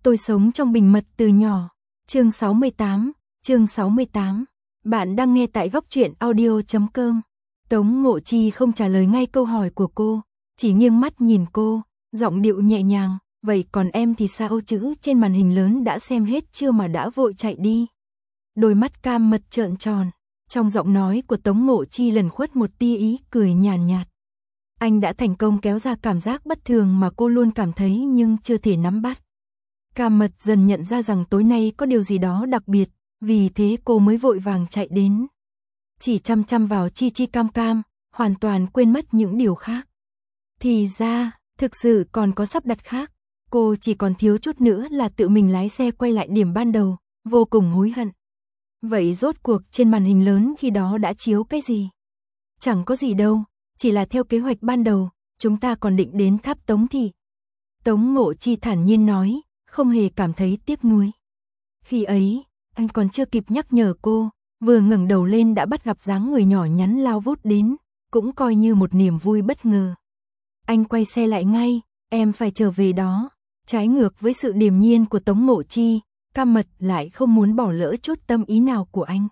Tôi sống trong bình mật từ nhỏ. Chương 68. Bạn đang nghe tại góc truyện audio.com. Tống Ngộ Chi không trả lời ngay câu hỏi của cô, chỉ nghiêng mắt nhìn cô, giọng điệu nhẹ nhàng, vậy còn em thì sao? Chữ trên màn hình lớn đã xem hết chưa mà đã vội chạy đi. Đôi mắt Cam Mật trợn tròn, trong giọng nói của Tống Ngộ Chi lẩn khuất một tia ý cười nhàn nhạt. Anh đã thành công kéo ra cảm giác bất thường mà cô luôn cảm thấy nhưng chưa thể nắm bắt. Cam Mật dần nhận ra rằng tối nay có điều gì đó đặc biệt, vì thế cô mới vội vàng chạy đến. Chỉ chăm chăm vào Chi Chi Cam Cam, hoàn toàn quên mất những điều khác. Thì ra, thực sự còn có sắp đặt khác. Cô chỉ còn thiếu chút nữa là tự mình lái xe quay lại điểm ban đầu, vô cùng hối hận. Vậy rốt cuộc trên màn hình lớn khi đó đã chiếu cái gì? Chẳng có gì đâu, chỉ là theo kế hoạch ban đầu, chúng ta còn định đến tháp Tống Thị. Tống Ngộ Chi thản nhiên nói, không hề cảm thấy tiếc nuối. Khi ấy, anh còn chưa kịp nhắc nhở cô, vừa ngẩng đầu lên đã bắt gặp dáng người nhỏ nhắn lao vút đến, cũng coi như một niềm vui bất ngờ. Anh quay xe lại ngay, em phải trở về đó. Trái ngược với sự điềm nhiên của Tống Ngộ Chi, Cam Mật lại không muốn bỏ lỡ chút tâm ý nào của anh.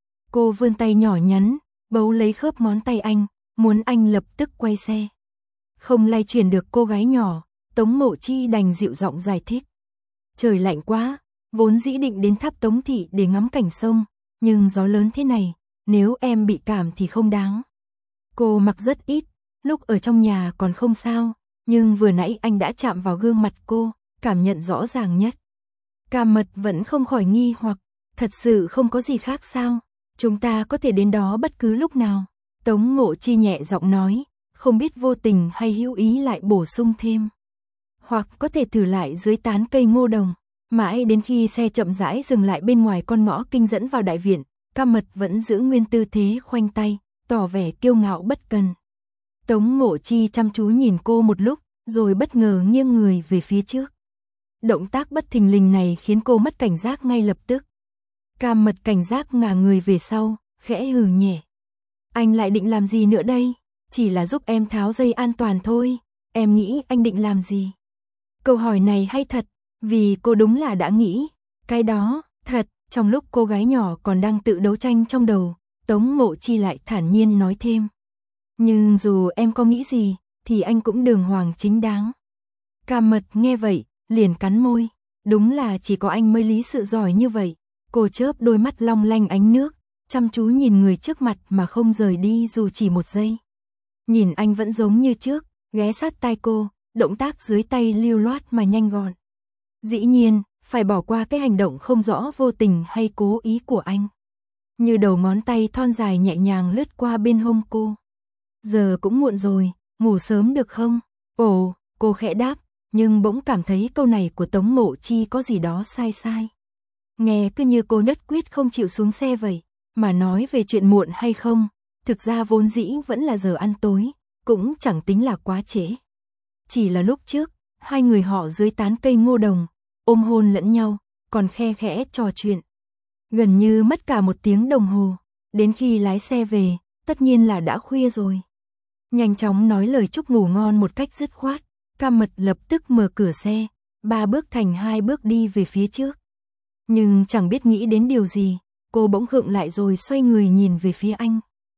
Cô vươn tay nhỏ nhắn, bấu lấy khớp ngón tay anh, muốn anh lập tức quay xe. Không lay chuyển được cô gái nhỏ, Tống Ngộ Chi đành dịu giọng giải thích. Trời lạnh quá, vốn dĩ định đến tháp Tống Thị để ngắm cảnh sông, nhưng gió lớn thế này, nếu em bị cảm thì không đáng. Cô mặc rất ít, lúc ở trong nhà còn không sao, nhưng vừa nãy anh đã chạm vào gương mặt cô, cảm nhận rõ ràng nhất. Cam Mật vẫn không khỏi nghi hoặc, thật sự không có gì khác sao, chúng ta có thể đến đó bất cứ lúc nào. Tống Ngộ Chi nhẹ giọng nói, không biết vô tình hay hữu ý lại bổ sung thêm. Hoặc có thể thử lại dưới tán cây ngô đồng. Mãi đến khi xe chậm rãi dừng lại bên ngoài con ngõ kinh dẫn vào đại viện, Cam Mật vẫn giữ nguyên tư thế khoanh tay, tỏ vẻ kiêu ngạo bất cần. Tống Ngộ Chi chăm chú nhìn cô một lúc, rồi bất ngờ nghiêng người về phía trước. Động tác bất thình lình này khiến cô mất cảnh giác ngay lập tức. Cam Mật cảnh giác ngả người về sau, khẽ hừ nhẹ. Anh lại định làm gì nữa đây? Chỉ là giúp em tháo dây an toàn thôi. Em nghĩ anh định làm gì? Câu hỏi này hay thật, vì cô đúng là đã nghĩ. Cái đó, thật, trong lúc cô gái nhỏ còn đang tự đấu tranh trong đầu, Tống Ngộ Chi lại thản nhiên nói thêm. Nhưng dù em có nghĩ gì, thì anh cũng đường hoàng chính đáng. Cam Mật nghe vậy, liền cắn môi. Đúng là chỉ có anh mới lý sự giỏi như vậy. Cô chớp đôi mắt long lanh ánh nước, chăm chú nhìn người trước mặt mà không rời đi dù chỉ một giây. Nhìn anh vẫn giống như trước, ghé sát tai cô, động tác dưới tay lưu loát mà nhanh gọn. Dĩ nhiên, phải bỏ qua cái hành động không rõ vô tình hay cố ý của anh. Như đầu ngón tay thon dài nhẹ nhàng lướt qua bên hông cô. Giờ cũng muộn rồi, ngủ sớm được không? Ồ, cô khẽ đáp, nhưng bỗng cảm thấy câu này của Tống Ngộ Chi có gì đó sai sai. Nghe cứ như cô nhất quyết không chịu xuống xe vậy, mà nói về chuyện muộn hay không, thực ra vốn dĩ vẫn là giờ ăn tối, cũng chẳng tính là quá trễ. Chỉ là lúc trước, hai người họ dưới tán cây ngô đồng, ôm hôn lẫn nhau, còn khe khẽ trò chuyện. Gần như mất cả 1 tiếng đồng hồ, đến khi lái xe về, tất nhiên là đã khuya rồi. Nhanh chóng nói lời chúc ngủ ngon một cách dứt khoát, Cam Mật lập tức mở cửa xe, 3 bước thành 2 bước đi về phía trước. Nhưng chẳng biết nghĩ đến điều gì, cô bỗng khựng lại rồi xoay người nhìn về phía anh.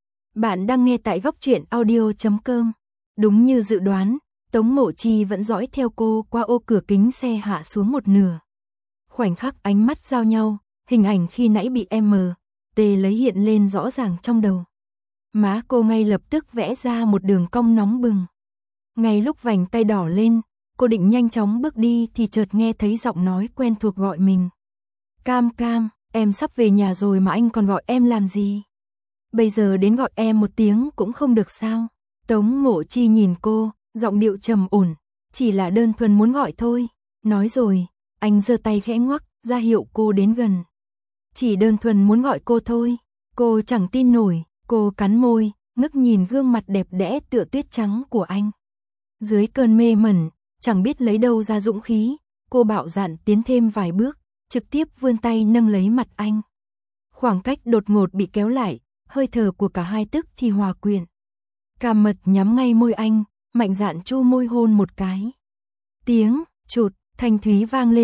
Bạn đang nghe tại góc truyện audio.com. Đúng như dự đoán, Tống Ngộ Chi vẫn dõi theo cô qua ô cửa kính xe hạ xuống một nửa. Khoảnh khắc ánh mắt giao nhau, hình ảnh khi nãy bị M.T. lấy hiện lên rõ ràng trong đầu. Má cô ngay lập tức vẽ ra một đường cong nóng bừng. Ngay lúc vành tay đỏ lên, cô định nhanh chóng bước đi thì chợt nghe thấy giọng nói quen thuộc gọi mình. Cam Cam, em sắp về nhà rồi mà anh còn gọi em làm gì? Bây giờ đến gọi em 1 tiếng cũng không được sao? Tống Ngộ Chi nhìn cô, giọng điệu trầm ổn, chỉ là đơn thuần muốn gọi thôi. Nói rồi, anh giơ tay khẽ ngoắc, ra hiệu cô đến gần. Chỉ đơn thuần muốn gọi cô thôi. Cô chẳng tin nổi, cô cắn môi, ngước nhìn gương mặt đẹp đẽ tựa tuyết trắng của anh. Dưới cơn mê mẩn, chẳng biết lấy đâu ra dũng khí, cô bạo dạn tiến thêm vài bước, trực tiếp vươn tay nâng lấy mặt anh. Khoảng cách đột ngột bị kéo lại, hơi thở của cả hai tức thì hòa quyện. Cam Mật nhắm ngay môi anh, mạnh dạn chu môi hôn một cái. Tiếng chụt thanh thúy vang lên,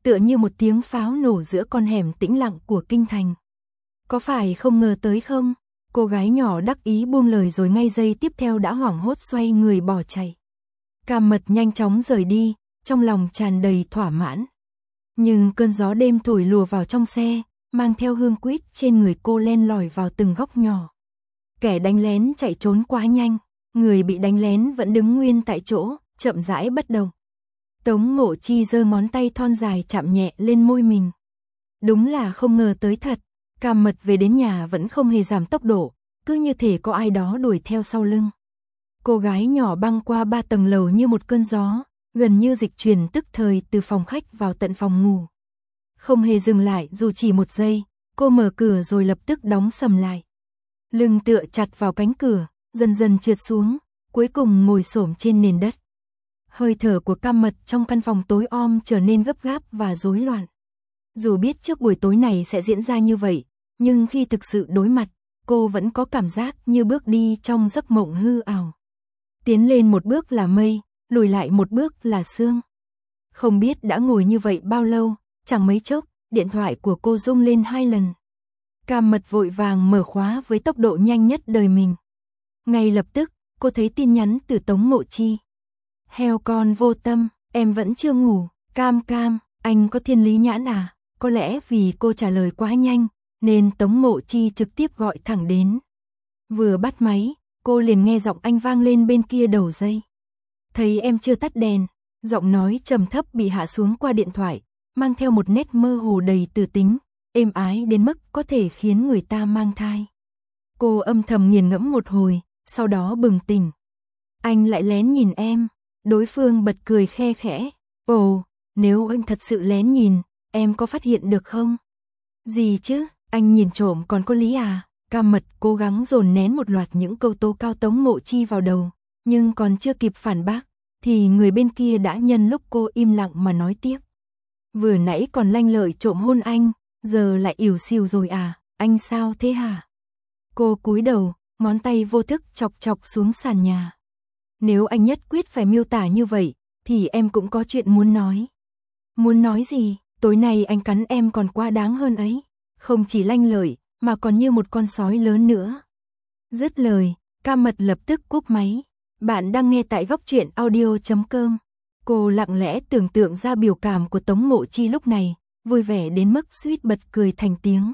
tựa như một tiếng pháo nổ giữa con hẻm tĩnh lặng của kinh thành. Có phải không ngờ tới không? Cô gái nhỏ đắc ý buông lời rồi ngay giây tiếp theo đã hoảng hốt xoay người bỏ chạy. Cam Mật nhanh chóng rời đi, trong lòng tràn đầy thỏa mãn. Nhưng cơn gió đêm thổi lùa vào trong xe, mang theo hương quýt trên người cô len lỏi vào từng góc nhỏ. Kẻ đánh lén chạy trốn quá nhanh, người bị đánh lén vẫn đứng nguyên tại chỗ, chậm rãi bất động. Tống Ngộ Chi giơ ngón tay thon dài chạm nhẹ lên môi mình. Đúng là không ngờ tới thật, Cam Mật về đến nhà vẫn không hề giảm tốc độ, cứ như thể có ai đó đuổi theo sau lưng. Cô gái nhỏ băng qua 3 tầng lầu như một cơn gió, gần như dịch chuyển tức thời từ phòng khách vào tận phòng ngủ. Không hề dừng lại dù chỉ một giây, cô mở cửa rồi lập tức đóng sầm lại. Lưng tựa chặt vào cánh cửa, dần dần trượt xuống, cuối cùng ngồi xổm trên nền đất. Hơi thở của Cam Mật trong căn phòng tối om trở nên gấp gáp và rối loạn. Dù biết trước buổi tối này sẽ diễn ra như vậy, nhưng khi thực sự đối mặt, cô vẫn có cảm giác như bước đi trong giấc mộng hư ảo. Tiến lên một bước là mây, lùi lại một bước là sương. Không biết đã ngồi như vậy bao lâu, chẳng mấy chốc, điện thoại của cô rung lên 2 lần. Cam Mật vội vàng mở khóa với tốc độ nhanh nhất đời mình. Ngay lập tức, cô thấy tin nhắn từ Tống Ngộ Chi. Heo con vô tâm, em vẫn chưa ngủ, Cam, anh có thiên lý nhãn à? Có lẽ vì cô trả lời quá nhanh, nên Tống Ngộ Chi trực tiếp gọi thẳng đến. Vừa bắt máy, cô liền nghe giọng anh vang lên bên kia đầu dây. Thấy em chưa tắt đèn, giọng nói trầm thấp bị hạ xuống qua điện thoại, mang theo một nét mơ hồ đầy từ tính, êm ái đến mức có thể khiến người ta mang thai. Cô âm thầm nghiền ngẫm một hồi, sau đó bừng tỉnh. Anh lại lén nhìn em. Đối phương bật cười khe khẽ. Ồ, nếu anh thật sự lén nhìn, em có phát hiện được không? Gì chứ, anh nhìn trộm còn có lý à? Cam Mật cố gắng dồn nén một loạt những câu tố cao Tống Ngộ Chi vào đầu, nhưng còn chưa kịp phản bác, thì người bên kia đã nhân lúc cô im lặng mà nói tiếp. Vừa nãy còn lanh lợi trộm hôn anh, giờ lại ỉu xìu rồi à, anh sao thế hả? Cô cúi đầu, ngón tay vô thức chọc chọc xuống sàn nhà. Nếu anh nhất quyết phải miêu tả như vậy, thì em cũng có chuyện muốn nói. Muốn nói gì? Tối nay anh cắn em còn quá đáng hơn ấy. Không chỉ lanh lợi, mà còn như một con sói lớn nữa. Dứt lời, Cam Mật lập tức cúp máy. Bạn đang nghe tại góc truyện audio.com. Cô lặng lẽ tưởng tượng ra biểu cảm của Tống Ngộ Chi lúc này, vui vẻ đến mức suýt bật cười thành tiếng.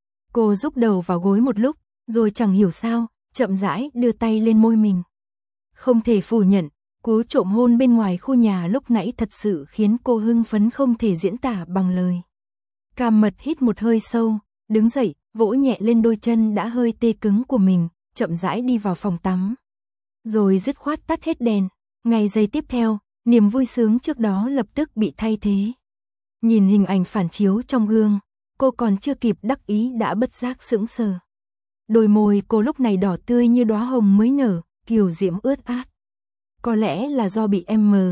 Cô rúc đầu vào gối một lúc, rồi chẳng hiểu sao, chậm rãi đưa tay lên môi mình. Không thể phủ nhận, cú trộm hôn bên ngoài khu nhà lúc nãy thật sự khiến cô hưng phấn không thể diễn tả bằng lời. Cam Mật hít một hơi sâu, đứng dậy, vỗ nhẹ lên đôi chân đã hơi tê cứng của mình, chậm rãi đi vào phòng tắm. Rồi dứt khoát tắt hết đèn, ngay giây tiếp theo, niềm vui sướng trước đó lập tức bị thay thế. Nhìn hình ảnh phản chiếu trong gương, cô còn chưa kịp đắc ý đã bất giác sững sờ. Đôi môi cô lúc này đỏ tươi như đóa hồng mới nở, kiều diễm ướt át. Có lẽ là do bị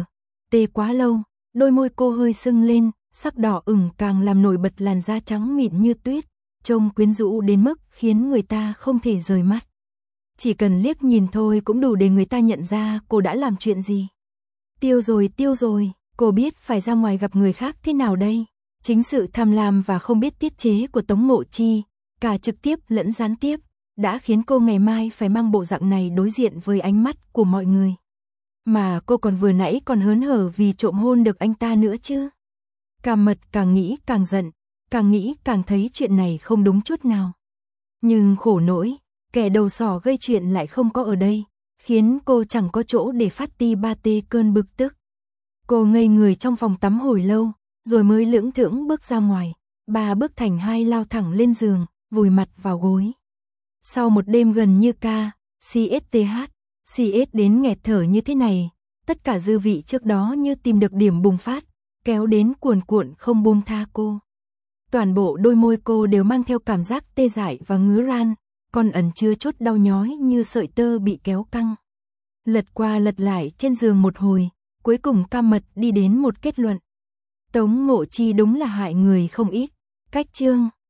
tê quá lâu, đôi môi cô hơi sưng lên, sắc đỏ ửng càng làm nổi bật làn da trắng mịn như tuyết, trông quyến rũ đến mức khiến người ta không thể rời mắt. Chỉ cần liếc nhìn thôi cũng đủ để người ta nhận ra cô đã làm chuyện gì. Tiêu rồi, cô biết phải ra ngoài gặp người khác thế nào đây? Chính sự tham lam và không biết tiết chế của Tống Ngộ Chi, cả trực tiếp lẫn gián tiếp, đã khiến cô ngày mai phải mang bộ dạng này đối diện với ánh mắt của mọi người. Mà cô còn vừa nãy còn hớn hở vì trộm hôn được anh ta nữa chứ. Cam Mật càng nghĩ càng giận, càng nghĩ càng thấy chuyện này không đúng chút nào. Nhưng khổ nỗi, kẻ đầu sỏ gây chuyện lại không có ở đây, khiến cô chẳng có chỗ để phát ti ba tê cơn bực tức. Cô ngây người trong phòng tắm hồi lâu, rồi mới lững thững bước ra ngoài, 3 bước thành 2 lao thẳng lên giường, vùi mặt vào gối. Sau một đêm gần như CS đến nghẹt thở như thế này, tất cả dư vị trước đó như tìm được điểm bùng phát, kéo đến cuồn cuộn không buông tha cô. Toàn bộ đôi môi cô đều mang theo cảm giác tê dại và ngứa ran, còn ẩn chứa chút đau nhói như sợi tơ bị kéo căng. Lật qua lật lại trên giường một hồi, cuối cùng Cam Mật đi đến một kết luận. Tống Ngộ Chi đúng là hại người không ít. Cách chương